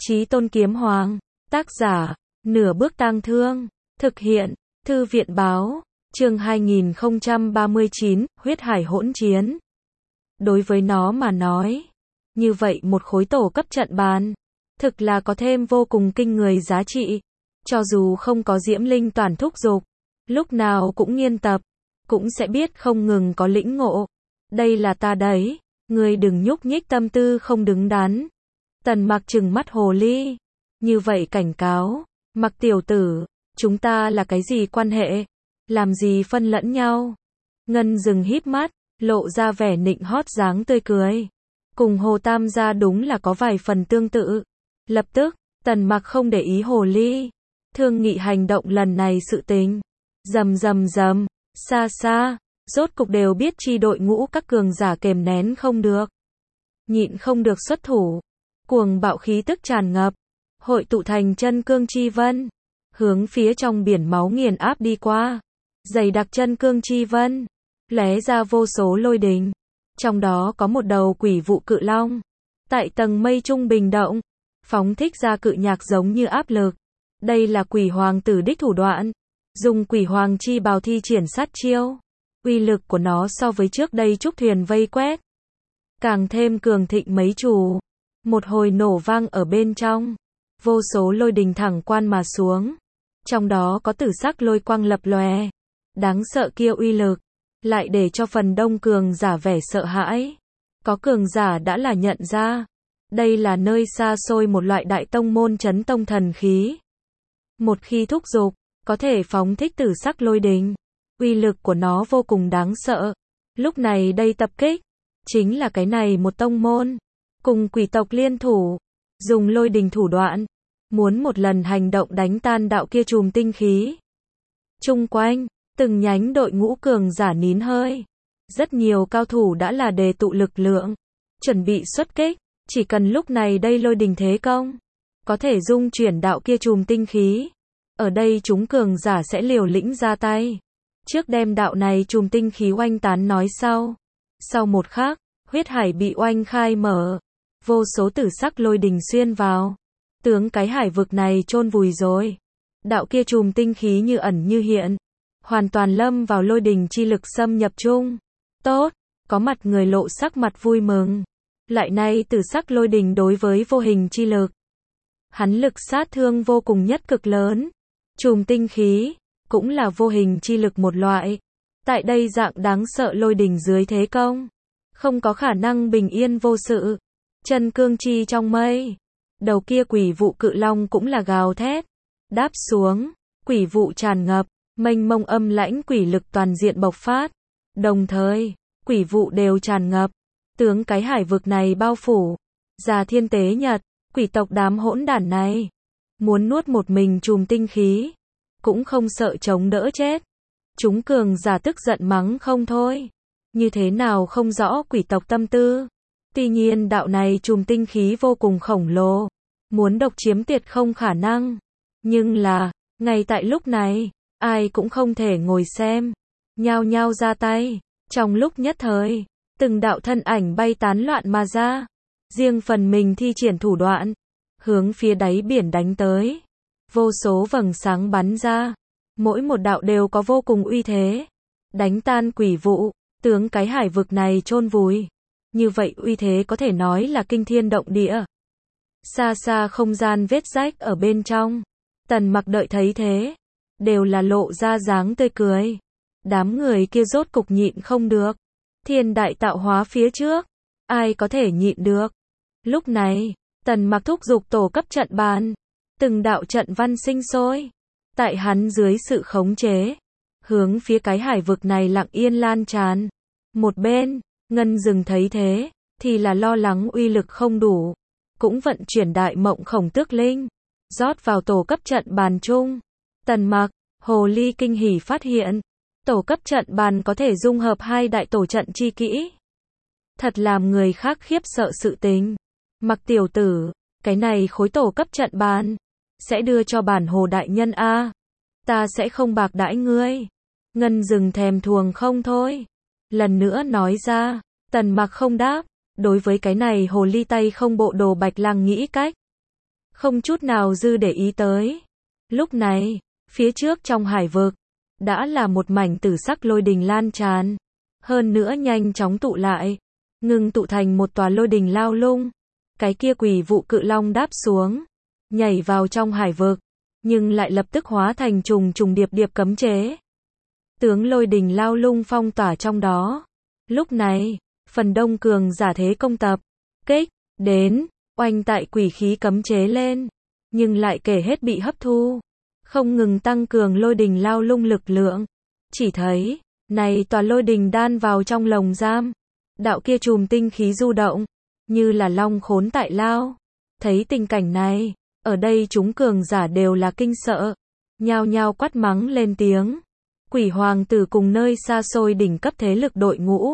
Chí Tôn Kiếm Hoàng. Tác giả, Nửa Bước Tang Thương. Thực hiện, Thư viện Báo. Chương 2039, Huyết Hải Hỗn Chiến. Đối với nó mà nói, như vậy một khối tổ cấp trận bàn, thực là có thêm vô cùng kinh người giá trị. Cho dù không có Diễm Linh toàn thúc giục, lúc nào cũng nghiên tập, cũng sẽ biết không ngừng có lĩnh ngộ. Đây là ta đấy, ngươi đừng nhúc nhích tâm tư không đứng đắn. Tần Mặc trừng mắt hồ ly, như vậy cảnh cáo, Mặc tiểu tử, chúng ta là cái gì quan hệ? Làm gì phân lẫn nhau? Ngân Dừng híp mắt, lộ ra vẻ nịnh hót dáng tươi cười. Cùng Hồ Tam gia đúng là có vài phần tương tự. Lập tức, Tần Mặc không để ý hồ ly, thương nghị hành động lần này sự tình. Rầm rầm rầm, xa xa, rốt cục đều biết chi đội ngũ các cường giả kềm nén không được, nhịn không được xuất thủ, cuồng bạo khí tức tràn ngập, hội tụ thành chân cương chi vân, hướng phía trong biển máu nghiền áp đi qua. Dày đặc chân cương chi vân, lóe ra vô số lôi đình, trong đó có một đầu quỷ vụ cự long, tại tầng mây trung bình động, phóng thích ra cự nhạc giống như áp lực. Đây là quỷ hoàng tử đích thủ đoạn, dùng quỷ hoàng chi bào thi triển sát chiêu. Uy lực của nó so với trước đây trúc thuyền vây quét càng thêm cường thịnh mấy chủ. Một hồi nổ vang ở bên trong, vô số lôi đình thẳng quan mà xuống, trong đó có tử sắc lôi quang lập lòe. Đáng sợ kia uy lực, lại để cho phần đông cường giả vẻ sợ hãi. Có cường giả đã là nhận ra, đây là nơi xa xôi một loại đại tông môn chấn tông thần khí. Một khi thúc giục, có thể phóng thích tử sắc lôi đình. Uy lực của nó vô cùng đáng sợ. Lúc này đây tập kích, chính là cái này một tông môn, cùng quỷ tộc liên thủ, dùng lôi đình thủ đoạn, muốn một lần hành động đánh tan đạo kia chùm tinh khí. Chung quanh, từng nhánh đội ngũ cường giả nín hơi. Rất nhiều cao thủ đã là đề tụ lực lượng, chuẩn bị xuất kích, chỉ cần lúc này đây lôi đình thế công, có thể dung chuyển đạo kia chùm tinh khí. Ở đây chúng cường giả sẽ liều lĩnh ra tay, trước đem đạo này chùm tinh khí oanh tán nói sau. Sau một khắc, huyết hải bị oanh khai mở, vô số tử sắc lôi đình xuyên vào, tướng cái hải vực này chôn vùi rồi. Đạo kia chùm tinh khí như ẩn như hiện, hoàn toàn lâm vào lôi đình chi lực xâm nhập chung. Tốt, có mặt người lộ sắc mặt vui mừng. Lại nay tử sắc lôi đình đối với vô hình chi lực, hắn lực sát thương vô cùng nhất cực lớn. Chùm tinh khí cũng là vô hình chi lực một loại. Tại đây dạng đáng sợ lôi đình dưới thế công, không có khả năng bình yên vô sự. Chân cương chi trong mây, đầu kia quỷ vụ cự long cũng là gào thét, đáp xuống, quỷ vụ tràn ngập, mênh mông âm lãnh quỷ lực toàn diện bộc phát. Đồng thời, quỷ vụ đều tràn ngập, tướng cái hải vực này bao phủ. Già Thiên Tế Nhật, quỷ tộc đám hỗn đản này, muốn nuốt một mình chùm tinh khí, cũng không sợ chống đỡ chết. Chúng cường giả tức giận mắng không thôi. Như thế nào không rõ quỷ tộc tâm tư. Tuy nhiên đạo này chùm tinh khí vô cùng khổng lồ, muốn độc chiếm tuyệt không khả năng. Nhưng là, ngay tại lúc này, ai cũng không thể ngồi xem, nhao nhao ra tay. Trong lúc nhất thời, từng đạo thân ảnh bay tán loạn mà ra, riêng phần mình thi triển thủ đoạn, hướng phía đáy biển đánh tới. Vô số vầng sáng bắn ra, mỗi một đạo đều có vô cùng uy thế, đánh tan quỷ vụ, tướng cái hải vực này chôn vùi. Như vậy uy thế có thể nói là kinh thiên động địa. Xa xa không gian vết rách ở bên trong, Tần Mặc đợi thấy thế, đều là lộ ra dáng tươi cười. Đám người kia rốt cục nhịn không được. Thiên đại tạo hóa phía trước, ai có thể nhịn được. Lúc này, Tần Mặc thúc giục tổ cấp trận bàn, từng đạo trận văn sinh sôi, tại hắn dưới sự khống chế, hướng phía cái hải vực này lặng yên lan tràn. Một bên, Ngân Dừng thấy thế, thì là lo lắng uy lực không đủ, cũng vận chuyển đại mộng khổng tước linh, rót vào tổ cấp trận bàn chung. Tần Mặc, hồ ly kinh hỉ phát hiện, tổ cấp trận bàn có thể dung hợp hai đại tổ trận chi kỹ. Thật làm người khác khiếp sợ sự tình. Mặc tiểu tử, cái này khối tổ cấp trận bàn, sẽ đưa cho bản hồ đại nhân a. Ta sẽ không bạc đãi ngươi. Ngân Dừng thèm thuồng không thôi. Lần nữa nói ra, Tần Mặc không đáp. Đối với cái này hồ ly tay không bộ đồ Bạch Lang nghĩ cách không chút nào dư để ý tới. Lúc này, phía trước trong hải vực, đã là một mảnh tử sắc lôi đình lan tràn, hơn nữa nhanh chóng tụ lại, ngừng tụ thành một tòa lôi đình lao lung. Cái kia quỷ vụ cự long đáp xuống, nhảy vào trong hải vực, nhưng lại lập tức hóa thành trùng trùng điệp điệp cấm chế. Tướng lôi đình lao lung phong tỏa trong đó. Lúc này, phần đông cường giả thế công tập kích đến, oanh tại quỷ khí cấm chế lên, nhưng lại kể hết bị hấp thu, không ngừng tăng cường lôi đình lao lung lực lượng. Chỉ thấy, này tòa lôi đình đan vào trong lồng giam, đạo kia chùm tinh khí du động, như là long khốn tại lao. Thấy tình cảnh này, ở đây chúng cường giả đều là kinh sợ, nhao nhao quát mắng lên tiếng. Quỷ hoàng tử cùng nơi xa xôi đỉnh cấp thế lực đội ngũ,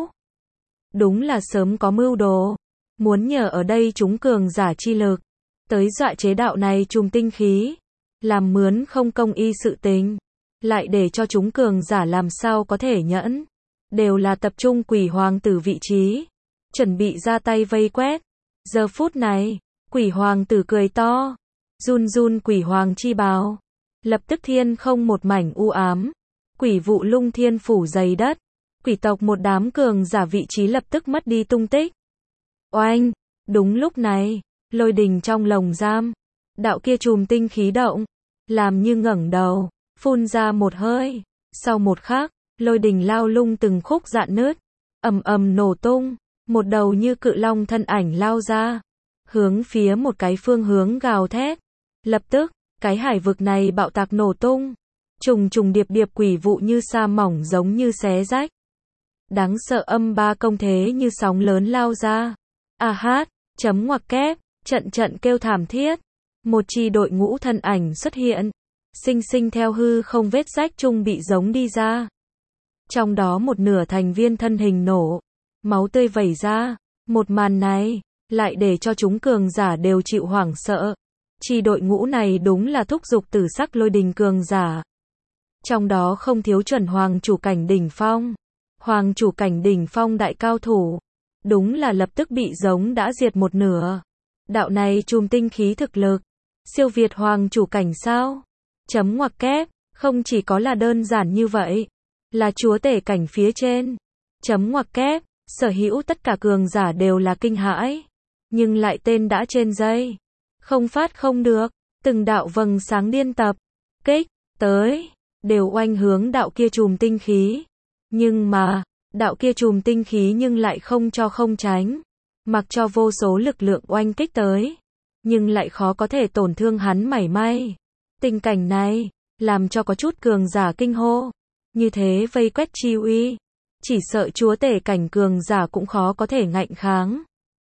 đúng là sớm có mưu đồ, muốn nhờ ở đây chúng cường giả chi lực, tới dọa chế đạo này chùm tinh khí, làm mướn không công y sự tình, lại để cho chúng cường giả làm sao có thể nhẫn, đều là tập trung quỷ hoàng tử vị trí, chuẩn bị ra tay vây quét. Giờ phút này, quỷ hoàng tử cười to, run run quỷ hoàng chi bào, lập tức thiên không một mảnh u ám, quỷ vụ lung thiên phủ dày đất, quỷ tộc một đám cường giả vị trí lập tức mất đi tung tích. Oanh, đúng lúc này, lôi đình trong lồng giam, đạo kia chùm tinh khí động, làm như ngẩng đầu, phun ra một hơi, sau một khắc, lôi đình lao lung từng khúc rạn nứt, ầm ầm nổ tung, một đầu như cự long thân ảnh lao ra, hướng phía một cái phương hướng gào thét. Lập tức, cái hải vực này bạo tạc nổ tung, trùng trùng điệp điệp quỷ vụ như sa mỏng giống như xé rách. Đáng sợ âm ba công thế như sóng lớn lao ra. A hát, chấm ngoặc kép, trận trận kêu thảm thiết. Một chi đội ngũ thân ảnh xuất hiện, sinh sinh theo hư không vết rách chung bị giống đi ra. Trong đó một nửa thành viên thân hình nổ, máu tươi vẩy ra. Một màn này, lại để cho chúng cường giả đều chịu hoảng sợ. Chi đội ngũ này đúng là thúc giục tử sắc lôi đình cường giả. Trong đó không thiếu chuẩn hoàng chủ cảnh đỉnh phong. Hoàng chủ cảnh đỉnh phong đại cao thủ, đúng là lập tức bị giống đã diệt một nửa. Đạo này chùm tinh khí thực lực, siêu việt hoàng chủ cảnh sao? Chấm ngoặc kép, không chỉ có là đơn giản như vậy, là chúa tể cảnh phía trên. Chấm ngoặc kép, sở hữu tất cả cường giả đều là kinh hãi, nhưng lại tên đã trên dây, không phát không được, từng đạo vầng sáng điên tập kích tới, đều oanh hướng đạo kia chùm tinh khí. Nhưng mà, đạo kia chùm tinh khí nhưng lại không cho không tránh, mặc cho vô số lực lượng oanh kích tới, nhưng lại khó có thể tổn thương hắn mảy may. Tình cảnh này, làm cho có chút cường giả kinh hô, như thế vây quét chi uy, chỉ sợ chúa tể cảnh cường giả cũng khó có thể ngạnh kháng.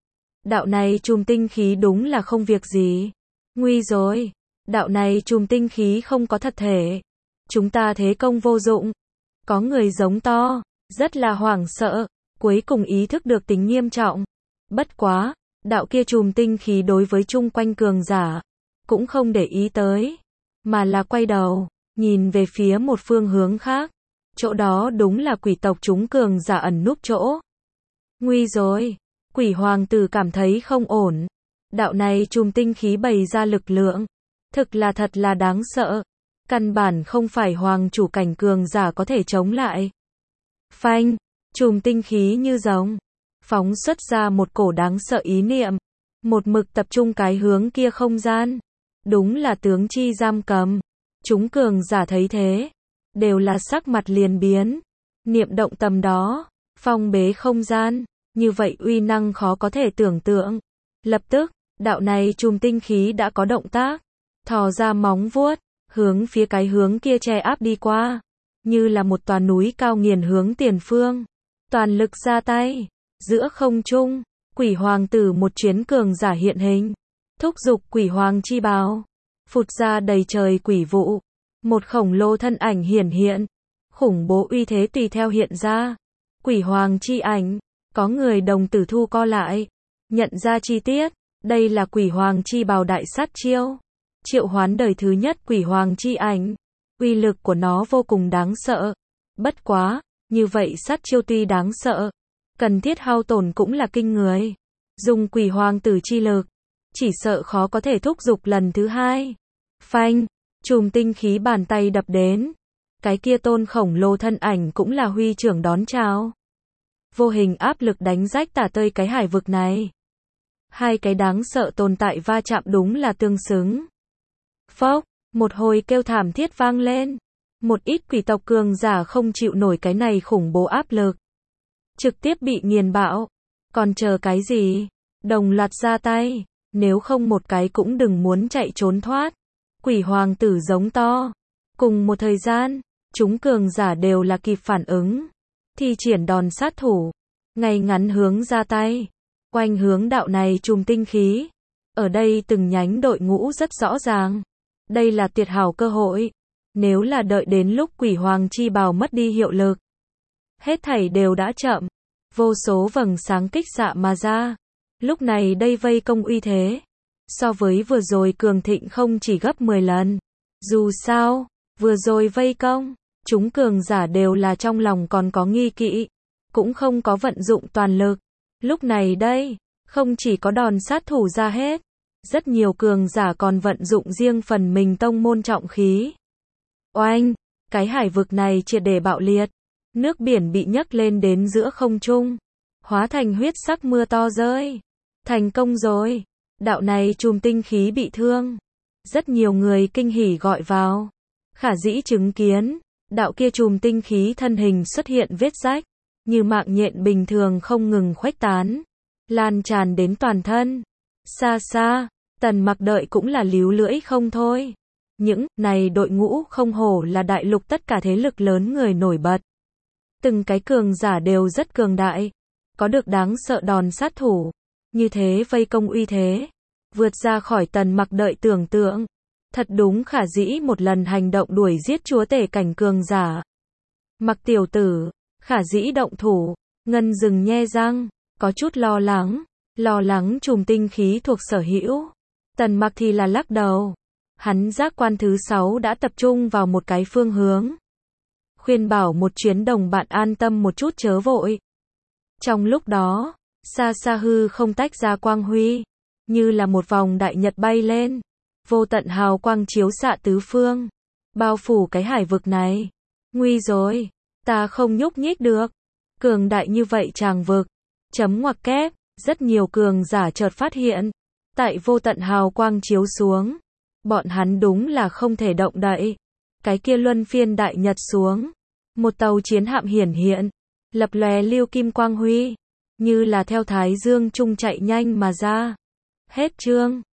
Đạo này chùm tinh khí đúng là không việc gì. Nguy rồi, đạo này chùm tinh khí không có thật thể. Chúng ta thế công vô dụng. Có người giống to, rất là hoảng sợ, cuối cùng ý thức được tính nghiêm trọng. Bất quá, đạo kia chùm tinh khí đối với chung quanh cường giả, cũng không để ý tới, mà là quay đầu, nhìn về phía một phương hướng khác. Chỗ đó đúng là quỷ tộc chúng cường giả ẩn núp chỗ. Nguy rồi, quỷ hoàng tử cảm thấy không ổn. Đạo này chùm tinh khí bày ra lực lượng, thực là thật là đáng sợ. Căn bản không phải hoàng chủ cảnh cường giả có thể chống lại. Phanh, chùm tinh khí như rồng, phóng xuất ra một cổ đáng sợ ý niệm, một mực tập trung cái hướng kia không gian. Đúng là tướng chi giam cầm. Chúng cường giả thấy thế, đều là sắc mặt liền biến. Niệm động tầm đó, phong bế không gian, như vậy uy năng khó có thể tưởng tượng. Lập tức, đạo này chùm tinh khí đã có động tác, thò ra móng vuốt, hướng phía cái hướng kia che áp đi qua, như là một tòa núi cao nghiền hướng tiền phương. Toàn lực ra tay, giữa không trung, quỷ hoàng tử một chuyến cường giả hiện hình, thúc giục quỷ hoàng chi bào, phụt ra đầy trời quỷ vụ, một khổng lồ thân ảnh hiển hiện, khủng bố uy thế tùy theo hiện ra. Quỷ hoàng chi ảnh, có người đồng tử thu co lại, nhận ra chi tiết, đây là quỷ hoàng chi bào đại sát chiêu. Triệu hoán đời thứ nhất quỷ hoàng chi ảnh, uy lực của nó vô cùng đáng sợ. Bất quá, như vậy sát chiêu tuy đáng sợ, cần thiết hao tổn cũng là kinh người. Dùng quỷ hoàng tử chi lực, chỉ sợ khó có thể thúc giục lần thứ hai. Phanh, chùm tinh khí bàn tay đập đến. Cái kia tôn khổng lồ thân ảnh cũng là huy trưởng đón chào. Vô hình áp lực đánh rách tả tơi cái hải vực này. Hai cái đáng sợ tồn tại va chạm đúng là tương xứng. Phốc, một hồi kêu thảm thiết vang lên. Một ít quỷ tộc cường giả không chịu nổi cái này khủng bố áp lực. Trực tiếp bị nghiền bạo. Còn chờ cái gì? Đồng loạt ra tay. Nếu không một cái cũng đừng muốn chạy trốn thoát. Quỷ hoàng tử giống to. Cùng một thời gian, chúng cường giả đều là kịp phản ứng. Thi triển đòn sát thủ. Ngay ngắn hướng ra tay. Quanh hướng đạo này chùm tinh khí. Ở đây từng nhánh đội ngũ rất rõ ràng. Đây là tuyệt hảo cơ hội. Nếu là đợi đến lúc quỷ hoàng chi bào mất đi hiệu lực. Hết thảy đều đã chậm. Vô số vầng sáng kích xạ mà ra. Lúc này đây vây công uy thế. So với vừa rồi cường thịnh không chỉ gấp 10 lần. Dù sao, vừa rồi vây công, chúng cường giả đều là trong lòng còn có nghi kỵ. Cũng không có vận dụng toàn lực. Lúc này đây, không chỉ có đòn sát thủ ra hết. Rất nhiều cường giả còn vận dụng riêng phần mình tông môn trọng khí. Oanh, cái hải vực này triệt để bạo liệt. Nước biển bị nhấc lên đến giữa không trung. Hóa thành huyết sắc mưa to rơi. Thành công rồi. Đạo này chùm tinh khí bị thương. Rất nhiều người kinh hỉ gọi vào. Khả dĩ chứng kiến. Đạo kia chùm tinh khí thân hình xuất hiện vết rách. Như mạng nhện bình thường không ngừng khuếch tán. Lan tràn đến toàn thân. Xa xa, Tần Mặc đợi cũng là líu lưỡi không thôi. Những này đội ngũ không hổ là đại lục tất cả thế lực lớn người nổi bật. Từng cái cường giả đều rất cường đại. Có được đáng sợ đòn sát thủ. Như thế vây công uy thế. Vượt ra khỏi Tần Mặc đợi tưởng tượng. Thật đúng khả dĩ một lần hành động đuổi giết chúa tể cảnh cường giả. Mặc tiểu tử, khả dĩ động thủ. Ngân dừng nhe răng, có chút lo lắng chùm tinh khí thuộc sở hữu. Tần Mặc thì là lắc đầu. Hắn giác quan thứ 6 đã tập trung vào một cái phương hướng. Khuyên bảo một chuyến đồng bạn an tâm một chút chớ vội. Trong lúc đó, xa xa hư không tách ra quang huy, như là một vòng đại nhật bay lên. Vô tận hào quang chiếu xạ tứ phương, bao phủ cái hải vực này. Nguy rồi, ta không nhúc nhích được. Cường đại như vậy tràng vực. Chấm ngoặc kép, rất nhiều cường giả chợt phát hiện. Tại vô tận hào quang chiếu xuống, bọn hắn đúng là không thể động đậy. Cái kia luân phiên đại nhật xuống. Một tàu chiến hạm hiển hiện, lập lòe lưu kim quang huy, như là theo thái dương trung chạy nhanh mà ra. Hết chương.